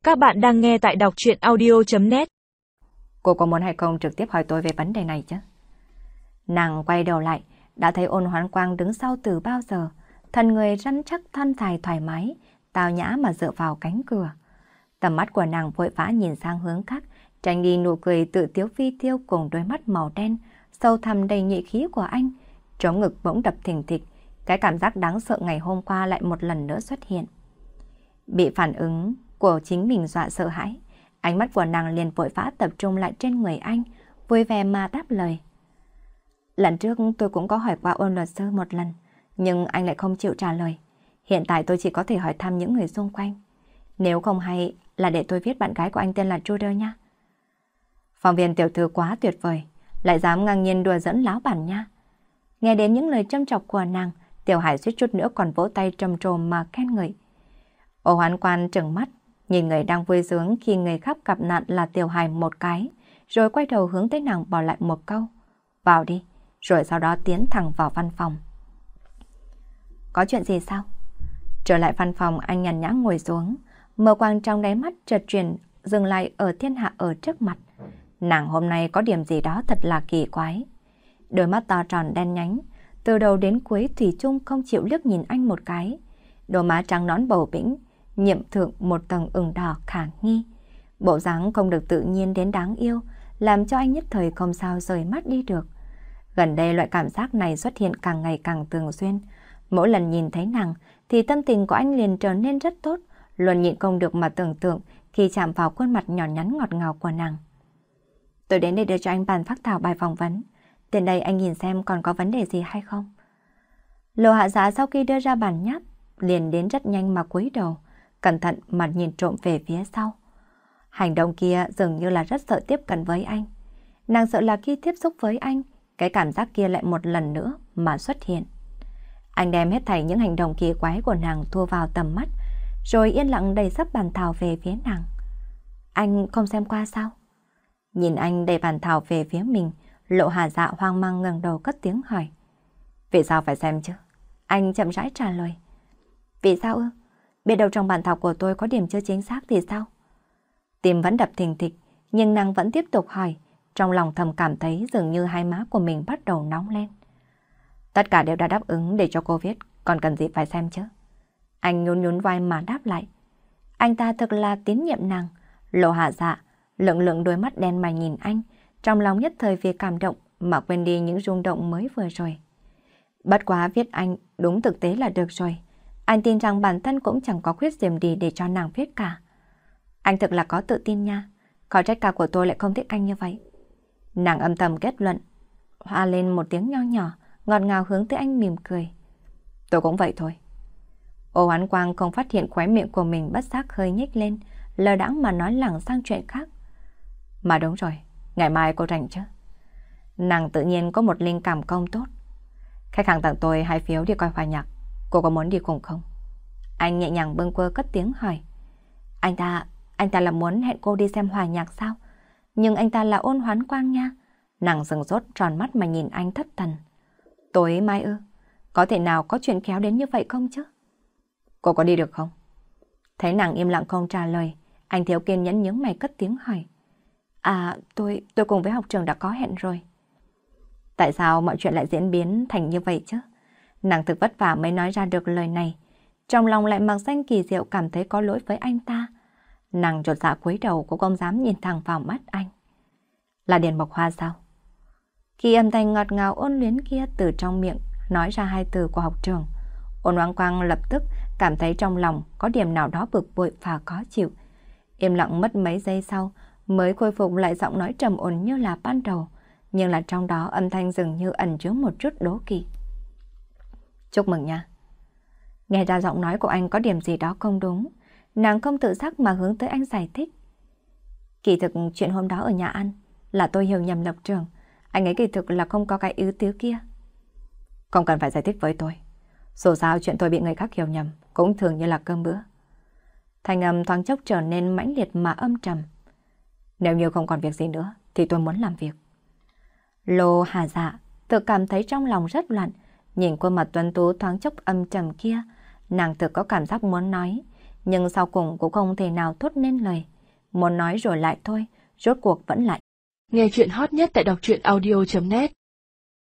Các bạn đang nghe tại đọc truyện audio.net. Cô có muốn hay không trực tiếp hỏi tôi về vấn đề này chứ? Nàng quay đầu lại, đã thấy Ôn Hoán Quang đứng sau từ bao giờ, thân người rắn chắc thon dài thoải mái, tao nhã mà dựa vào cánh cửa. Tầm mắt của nàng vội vã nhìn sang hướng khác, tránh đi nụ cười tự tiếu phi tiêu cùng đôi mắt màu đen, sâu thẳm đầy nhị khí của anh. Trống ngực bỗng đập thình thịch, cái cảm giác đáng sợ ngày hôm qua lại một lần nữa xuất hiện. Bị phản ứng của chính mình dọa sợ hãi, ánh mắt của nàng liền vội vã tập trung lại trên người anh, vui vẻ mà đáp lời. Lần trước tôi cũng có hỏi qua Ôn luật sư một lần, nhưng anh lại không chịu trả lời. Hiện tại tôi chỉ có thể hỏi thăm những người xung quanh. Nếu không hay là để tôi viết bạn gái của anh tên là Truder nha. Phóng viên tiểu thư quá tuyệt vời, lại dám ngang nhiên đùa dẫn láo bản nha. Nghe đến những lời châm chọc của nàng, Tiểu Hải suýt chút nữa còn vỗ tay trầm trồ mà khen ngợi. Ô Hoán Quan trừng mắt, nhìn người đang vui sướng khi người khác gặp nạn là Tiểu Hải một cái, rồi quay đầu hướng tới nàng bỏ lại một câu. Vào đi, rồi sau đó tiến thẳng vào văn phòng. Có chuyện gì sao? Trở lại văn phòng, anh nhàn nhã ngồi xuống, mờ quang trong đáy mắt chợt chuyển dừng lại ở thiên hạ ở trước mặt. Nàng hôm nay có điểm gì đó thật là kỳ quái. Đôi mắt to tròn đen nhánh, từ đầu đến cuối thủy chung không chịu liếc nhìn anh một cái. Đôi má trắng nõn bầu bĩnh, nhiệm thượng một tầng ửng đỏ khả nghi. Bộ dáng không được tự nhiên đến đáng yêu, làm cho anh nhất thời không sao rời mắt đi được. Gần đây loại cảm giác này xuất hiện càng ngày càng thường xuyên. Mỗi lần nhìn thấy nàng thì tâm tình của anh liền trở nên rất tốt, luôn nhịn không được mà tưởng tượng khi chạm vào khuôn mặt nhỏ nhắn ngọt ngào của nàng. Tôi đến đây đưa cho anh bản phác thảo bài phỏng vấn. Tiền đây anh nhìn xem còn có vấn đề gì hay không. Lô Hạ Dạ sau khi đưa ra bản nháp, liền đến rất nhanh mà cúi đầu, cẩn thận mà nhìn trộm về phía sau. Hành động kia dường như là rất sợ tiếp cận với anh. Nàng sợ là khi tiếp xúc với anh, cái cảm giác kia lại một lần nữa mà xuất hiện. Anh đem hết thảy những hành động kỳ quái của nàng thu vào tầm mắt, rồi yên lặng đầy sắp bàn thảo về phía nàng. Anh không xem qua sao? Nhìn anh đầy bàn thảo về phía mình, Lộ Hà Dạ hoang mang ngẩng đầu cất tiếng hỏi. Vì sao phải xem chứ? Anh chậm rãi trả lời. Vì sao ư? Biết đâu trong bản thảo của tôi có điểm chưa chính xác thì sao? Tim vẫn đập thình thịch, nhưng nàng vẫn tiếp tục hỏi, trong lòng thầm cảm thấy dường như hai má của mình bắt đầu nóng lên. Tất cả đều đã đáp ứng để cho cô viết, còn cần gì phải xem chứ? Anh nhún nhún vai mà đáp lại. Anh ta thực là tín nhiệm nàng. Lộ Hạ Dạ lững lững đôi mắt đen mà nhìn anh, trong lòng nhất thời vì cảm động mà quên đi những rung động mới vừa rồi. Bất quá viết anh đúng thực tế là được rồi. Anh tin rằng bản thân cũng chẳng có khuyết điểm gì để cho nàng viết cả. Anh thực là có tự tin nha. Khó trách ca của tôi lại không thích anh như vậy. Nàng âm thầm kết luận, hoa lên một tiếng nho nhỏ, ngọt ngào hướng tới anh mỉm cười. Tôi cũng vậy thôi. Ô Hoán Quang không phát hiện khóe miệng của mình bất giác hơi nhếch lên, lờ đãng mà nói lẳng sang chuyện khác. Mà đúng rồi, ngày mai cô rảnh chứ? Nàng tự nhiên có một linh cảm công tốt. Khách hàng tặng tôi 2 phiếu đi coi hòa nhạc. Cô có muốn đi cùng không? Anh nhẹ nhàng bâng quơ cất tiếng hỏi. Anh ta là muốn hẹn cô đi xem hòa nhạc sao? Nhưng anh ta là Ôn Hoán Quang nha. Nàng sừng sốt tròn mắt mà nhìn anh thất thần. Tối mai ư? Có thể nào có chuyện kéo đến như vậy không chứ? Cô có đi được không? Thấy nàng im lặng không trả lời, anh thiếu kiên nhẫn nhướng mày cất tiếng hỏi. Tôi cùng với học trường đã có hẹn rồi. Tại sao mọi chuyện lại diễn biến thành như vậy chứ? Nàng thực vất vả mới nói ra được lời này. Trong lòng lại mặc danh kỳ diệu cảm thấy có lỗi với anh ta. Nàng chột dạ cúi đầu cũng không dám nhìn thẳng vào mắt anh. Là Điền Mộc Hoa sao? Khi âm thanh ngọt ngào ôn luyến kia từ trong miệng nói ra 2 từ của học trường, Ôn Hoán Quang lập tức cảm thấy trong lòng có điểm nào đó bực bội và khó chịu. Im lặng mất mấy giây sau mới khôi phục lại giọng nói trầm ổn như là ban đầu, nhưng là trong đó âm thanh dường như ẩn chứa một chút đố kỵ. Chúc mừng nha. Nghe ra giọng nói của anh có điểm gì đó không đúng, nàng không tự giác mà hướng tới anh giải thích. Kỳ thực chuyện hôm đó ở nhà ăn là tôi hiểu nhầm Lộc Trường, anh ấy kỳ thực là không có cái ưu tứ kia. Không cần phải giải thích với tôi. Dù sao chuyện tôi bị người khác hiểu nhầm cũng thường như là cơm bữa. Thanh âm thoáng chốc trở nên mãnh liệt mà âm trầm. Nếu như không còn việc gì nữa thì tôi muốn làm việc. Lô Hà Dạ tự cảm thấy trong lòng rất loạn, nhìn khuôn mặt tuấn tú thoáng chốc âm trầm kia, nàng tự có cảm giác muốn nói, nhưng sau cùng cũng không thể nào thốt nên lời. Muốn nói rồi lại thôi, rốt cuộc vẫn lại. Nghe chuyện hot nhất tại đọc truyện audio.net